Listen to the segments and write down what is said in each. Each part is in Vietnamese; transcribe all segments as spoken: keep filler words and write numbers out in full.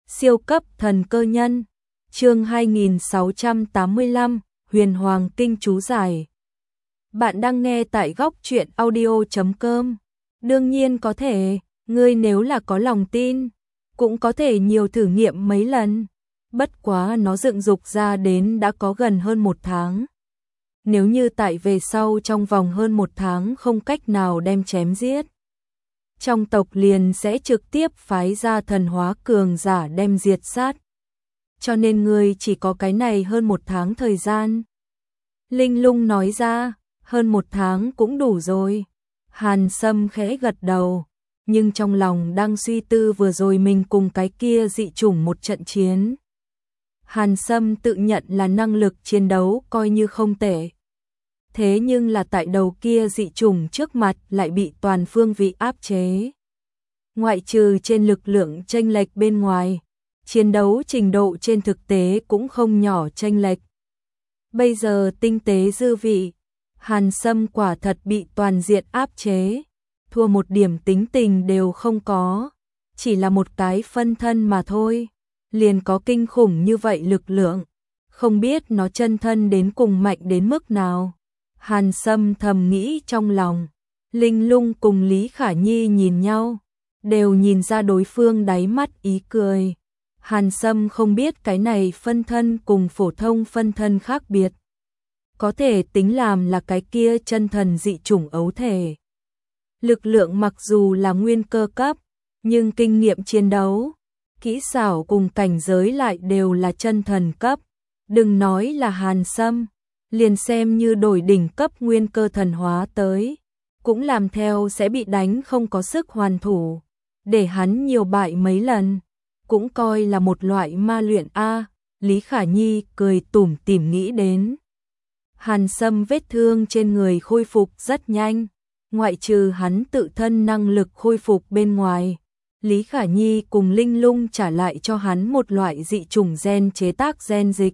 Siêu cấp thần cơ nhân, chương hai nghìn sáu trăm tám mươi lăm, Huyền Hoàng Kinh chú giải. Bạn đang nghe tại góc truyện audio chấm com. Đương nhiên có thể, ngươi nếu là có lòng tin, cũng có thể nhiều thử nghiệm mấy lần. Bất quá nó dựng dục ra đến đã có gần hơn một tháng. Nếu như tại về sau trong vòng hơn một tháng không cách nào đem chém giết, trong tộc liền sẽ trực tiếp phái ra thần hóa cường giả đem diệt sát. Cho nên ngươi chỉ có cái này hơn một tháng thời gian. Linh Lung nói ra, hơn một tháng cũng đủ rồi. Hàn Sâm khẽ gật đầu, nhưng trong lòng đang suy tư vừa rồi mình cùng cái kia dị chủng một trận chiến. Hàn Sâm tự nhận là năng lực chiến đấu coi như không tệ. Thế nhưng là tại đầu kia dị chủng trước mặt lại bị toàn phương vị áp chế. Ngoại trừ trên lực lượng chênh lệch bên ngoài, chiến đấu trình độ trên thực tế cũng không nhỏ chênh lệch. Bây giờ tinh tế dư vị, Hàn Sâm quả thật bị toàn diện áp chế, thua một điểm tính tình đều không có, chỉ là một cái phân thân mà thôi, liền có kinh khủng như vậy lực lượng, không biết nó chân thân đến cùng mạnh đến mức nào. Hàn Sâm thầm nghĩ trong lòng. Linh Lung cùng Lý Khả Nhi nhìn nhau, đều nhìn ra đối phương đáy mắt ý cười. Hàn Sâm không biết cái này phân thân cùng phổ thông phân thân khác biệt, có thể tính làm là cái kia chân thần dị chủng ấu thể. Lực lượng mặc dù là nguyên cơ cấp, nhưng kinh nghiệm chiến đấu, kỹ xảo cùng cảnh giới lại đều là chân thần cấp. Đừng nói là Hàn Sâm, liền xem như đổi đỉnh cấp nguyên cơ thần hóa tới, cũng làm theo sẽ bị đánh không có sức hoàn thủ, để hắn nhiều bại mấy lần, cũng coi là một loại ma luyện a. Lý Khả Nhi cười tủm tỉm nghĩ đến. Hàn Sâm vết thương trên người khôi phục rất nhanh, ngoại trừ hắn tự thân năng lực khôi phục bên ngoài, Lý Khả Nhi cùng Linh Lung trả lại cho hắn một loại dị chủng gen chế tác gen dịch.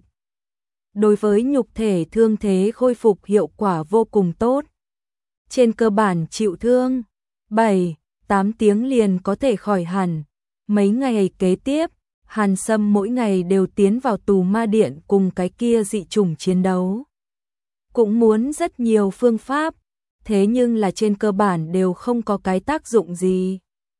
Đối với nhục thể thương thế khôi phục hiệu quả vô cùng tốt. Trên cơ bản chịu thương, bảy, tám tiếng liền có thể khỏi hẳn. Mấy ngày kế tiếp, Hàn Sâm mỗi ngày đều tiến vào tù ma điện cùng cái kia dị chủng chiến đấu. Cũng muốn rất nhiều phương pháp, thế nhưng là trên cơ bản đều không có cái tác dụng gì.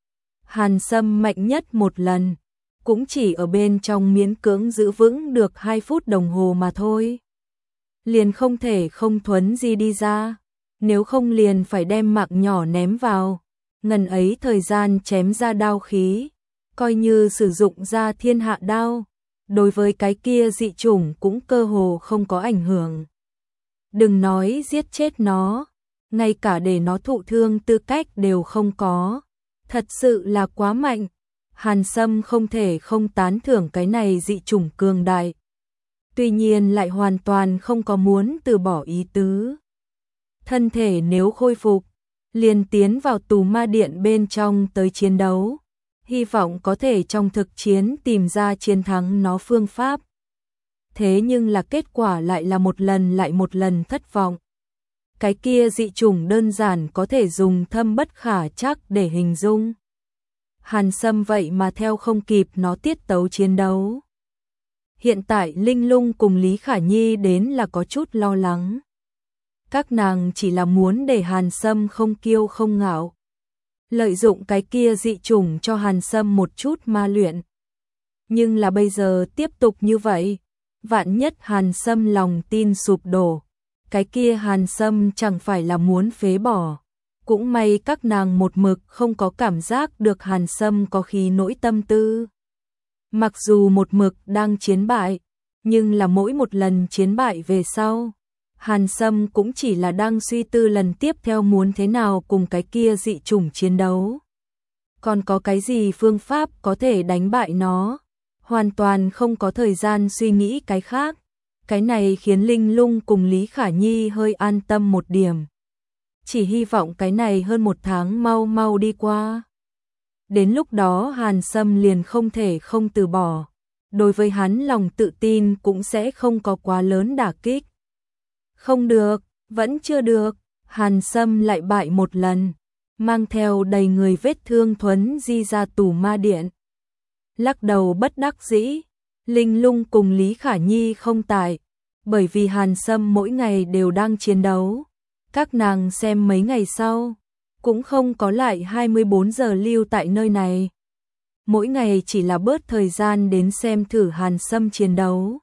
Hàn Sâm mạnh nhất một lần, cũng chỉ ở bên trong miễn cưỡng giữ vững được hai phút đồng hồ mà thôi. Liền không thể không thuấn di đi ra, nếu không liền phải đem mạng nhỏ ném vào, ngần ấy thời gian chém ra đao khí, coi như sử dụng ra thiên hạ đao, đối với cái kia dị chủng cũng cơ hồ không có ảnh hưởng. Đừng nói giết chết nó, ngay cả để nó thụ thương tư cách đều không có, thật sự là quá mạnh. Hàn Sâm không thể không tán thưởng cái này dị chủng cường đại. Tuy nhiên lại hoàn toàn không có muốn từ bỏ ý tứ. Thân thể nếu khôi phục, liền tiến vào tù ma điện bên trong tới chiến đấu, hy vọng có thể trong thực chiến tìm ra chiến thắng nó phương pháp. Thế nhưng là kết quả lại là một lần lại một lần thất vọng. Cái kia dị chủng đơn giản có thể dùng thâm bất khả trắc để hình dung. Hàn Sâm vậy mà theo không kịp nó tiết tấu chiến đấu. Hiện tại Linh Lung cùng Lý Khả Nhi đến là có chút lo lắng. Các nàng chỉ là muốn để Hàn Sâm không kiêu không ngạo, lợi dụng cái kia dị chủng cho Hàn Sâm một chút ma luyện. Nhưng là bây giờ tiếp tục như vậy, vạn nhất Hàn Sâm lòng tin sụp đổ, cái kia Hàn Sâm chẳng phải là muốn phế bỏ. Cũng may các nàng một mực không có cảm giác được Hàn Sâm có khí nỗi tâm tư. Mặc dù một mực đang chiến bại, nhưng là mỗi một lần chiến bại về sau, Hàn Sâm cũng chỉ là đang suy tư lần tiếp theo muốn thế nào cùng cái kia dị chủng chiến đấu. Còn có cái gì phương pháp có thể đánh bại nó, hoàn toàn không có thời gian suy nghĩ cái khác. Cái này khiến Linh Lung cùng Lý Khả Nhi hơi an tâm một điểm. Chỉ hy vọng cái này hơn một tháng mau mau đi qua. Đến lúc đó Hàn Sâm liền không thể không từ bỏ. Đối với hắn lòng tự tin cũng sẽ không có quá lớn đả kích. Không được, vẫn chưa được. Hàn Sâm lại bại một lần, mang theo đầy người vết thương thuấn di ra tù ma điện. lắc đầu bất đắc dĩ. Linh Lung cùng Lý Khả Nhi không tại, bởi vì Hàn Sâm mỗi ngày đều đang chiến đấu. Các nàng xem mấy ngày sau, cũng không có lại hai mươi bốn giờ lưu tại nơi này. Mỗi ngày chỉ là bớt thời gian đến xem thử Hàn Sâm chiến đấu.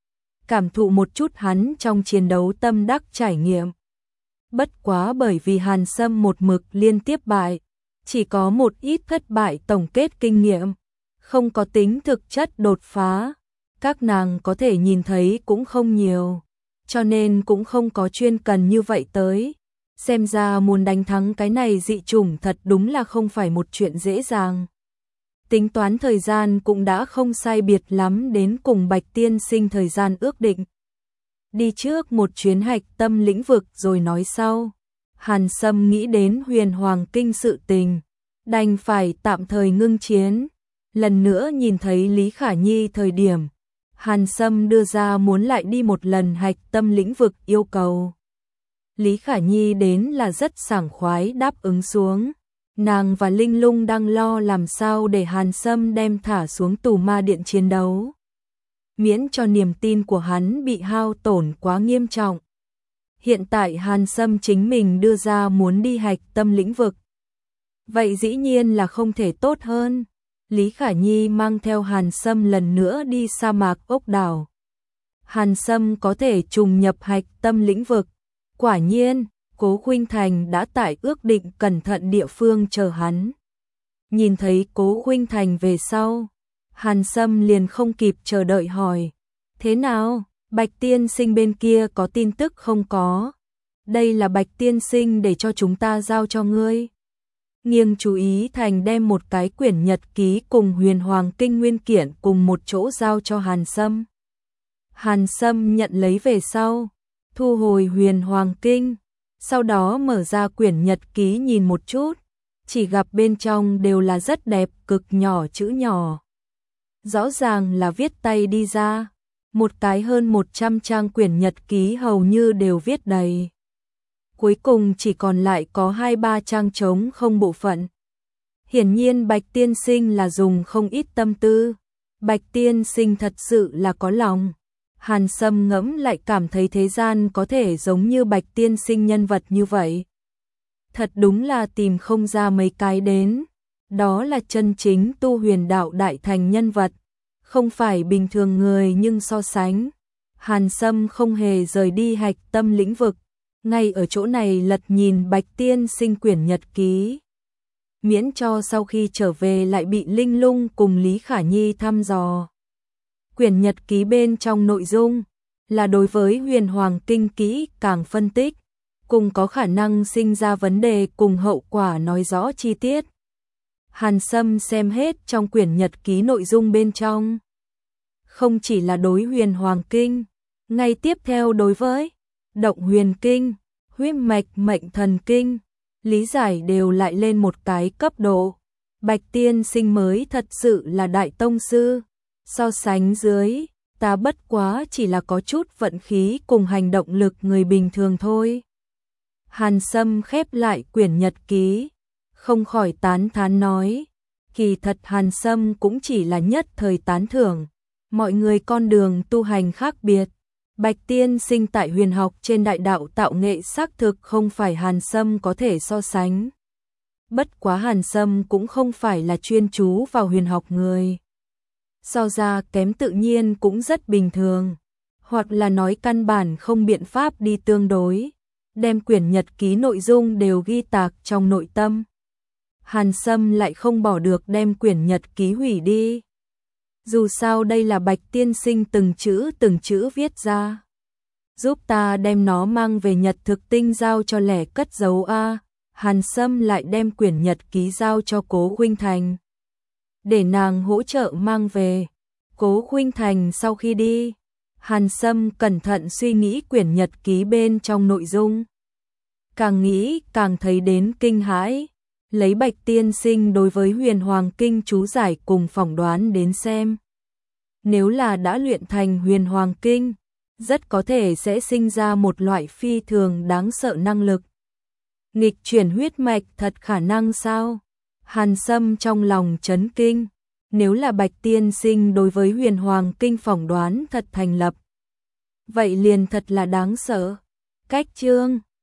Cảm thụ một chút hắn trong chiến đấu tâm đắc trải nghiệm. Bất quá bởi vì Hàn Sâm một mực liên tiếp bại, chỉ có một ít thất bại tổng kết kinh nghiệm, không có tính thực chất đột phá. Các nàng có thể nhìn thấy cũng không nhiều, cho nên cũng không có chuyên cần như vậy tới. Xem ra muốn đánh thắng cái này dị chủng thật đúng là không phải một chuyện dễ dàng. Tính toán thời gian cũng đã không sai biệt lắm đến cùng Bạch Tiên Sinh thời gian ước định. Đi trước một chuyến hạch tâm lĩnh vực rồi nói sau. Hàn Sâm nghĩ đến Huyền Hoàng Kinh sự tình, đành phải tạm thời ngưng chiến. Lần nữa nhìn thấy Lý Khả Nhi thời điểm, Hàn Sâm đưa ra muốn lại đi một lần hạch tâm lĩnh vực yêu cầu. Lý Khả Nhi đến là rất sảng khoái đáp ứng xuống. Nàng và Linh Lung đang lo làm sao để Hàn Sâm đem thả xuống tù ma điện chiến đấu, miễn cho niềm tin của hắn bị hao tổn quá nghiêm trọng. Hiện tại Hàn Sâm chính mình đưa ra muốn đi hạch tâm lĩnh vực, vậy dĩ nhiên là không thể tốt hơn. Lý Khả Nhi mang theo Hàn Sâm lần nữa đi sa mạc ốc đảo. Hàn Sâm có thể trùng nhập hạch tâm lĩnh vực. Quả nhiên, Cố Khuynh Thành đã tại ước định cẩn thận địa phương chờ hắn. Nhìn thấy Cố Khuynh Thành về sau, Hàn Sâm liền không kịp chờ đợi hỏi. Thế nào, Bạch Tiên Sinh bên kia có tin tức không có? Đây là Bạch Tiên Sinh để cho chúng ta giao cho ngươi. Nghiêng chú ý Thành đem một cái quyển nhật ký cùng Huyền Hoàng Kinh nguyên kiện cùng một chỗ giao cho Hàn Sâm. Hàn Sâm nhận lấy về sau, thu hồi Huyền Hoàng Kinh, sau đó mở ra quyển nhật ký nhìn một chút, chỉ gặp bên trong đều là rất đẹp cực nhỏ chữ nhỏ. Rõ ràng là viết tay đi ra, một cái hơn một trăm trang quyển nhật ký hầu như đều viết đầy. Cuối cùng chỉ còn lại có hai ba trang trống không bộ phận. Hiển nhiên Bạch Tiên Sinh là dùng không ít tâm tư. Bạch Tiên Sinh thật sự là có lòng. Hàn Sâm ngẫm lại cảm thấy thế gian có thể giống như Bạch Tiên Sinh nhân vật như vậy. Thật đúng là tìm không ra mấy cái đến. Đó là chân chính tu huyền đạo đại thành nhân vật, không phải bình thường người nhưng so sánh. Hàn Sâm không hề rời đi hạch tâm lĩnh vực, ngay ở chỗ này lật nhìn Bạch Tiên Sinh quyển nhật ký. Miễn cho sau khi trở về lại bị Linh Lung cùng Lý Khả Nhi thăm dò. Quyển nhật ký bên trong nội dung là đối với Huyền Hoàng Kinh kỹ càng phân tích, cùng có khả năng sinh ra vấn đề cùng hậu quả nói rõ chi tiết. Hàn Sâm xem hết trong quyển nhật ký nội dung bên trong. Không chỉ là đối Huyền Hoàng Kinh, ngay tiếp theo đối với Động Huyền Kinh, Huyết Mạch Mệnh Thần Kinh, lý giải đều lại lên một cái cấp độ. Bạch Tiên Sinh mới thật sự là đại tông sư. So sánh dưới, ta bất quá chỉ là có chút vận khí cùng hành động lực người bình thường thôi. Hàn Sâm khép lại quyển nhật ký, không khỏi tán thán nói. Kỳ thật Hàn Sâm cũng chỉ là nhất thời tán thưởng. Mọi người con đường tu hành khác biệt. Bạch Tiên Sinh tại huyền học trên đại đạo tạo nghệ xác thực không phải Hàn Sâm có thể so sánh. Bất quá Hàn Sâm cũng không phải là chuyên chú vào huyền học người. So ra kém tự nhiên cũng rất bình thường. Hoặc là nói căn bản không biện pháp đi tương đối. Đem quyển nhật ký nội dung đều ghi tạc trong nội tâm. Hàn Sâm lại không bỏ được đem quyển nhật ký hủy đi. Dù sao đây là Bạch Tiên Sinh từng chữ từng chữ viết ra. Giúp ta đem nó mang về Nhật Thực Tinh giao cho lẻ cất giấu a. Hàn Sâm lại đem quyển nhật ký giao cho Cố Khuynh Thành, để nàng hỗ trợ mang về. Cố Khuynh Thành sau khi đi, Hàn Sâm cẩn thận suy nghĩ quyển nhật ký bên trong nội dung. Càng nghĩ càng thấy đến kinh hãi. Lấy Bạch Tiên Sinh đối với Huyền Hoàng Kinh chú giải cùng phỏng đoán đến xem. Nếu là đã luyện thành Huyền Hoàng Kinh, rất có thể sẽ sinh ra một loại phi thường đáng sợ năng lực. Nghịch chuyển huyết mạch thật khả năng sao? Hàn Sâm trong lòng chấn kinh, nếu là Bạch tiên sinh đối với Huyền Hoàng Kinh phỏng đoán thật thành lập. Vậy liền thật là đáng sợ. Cách chương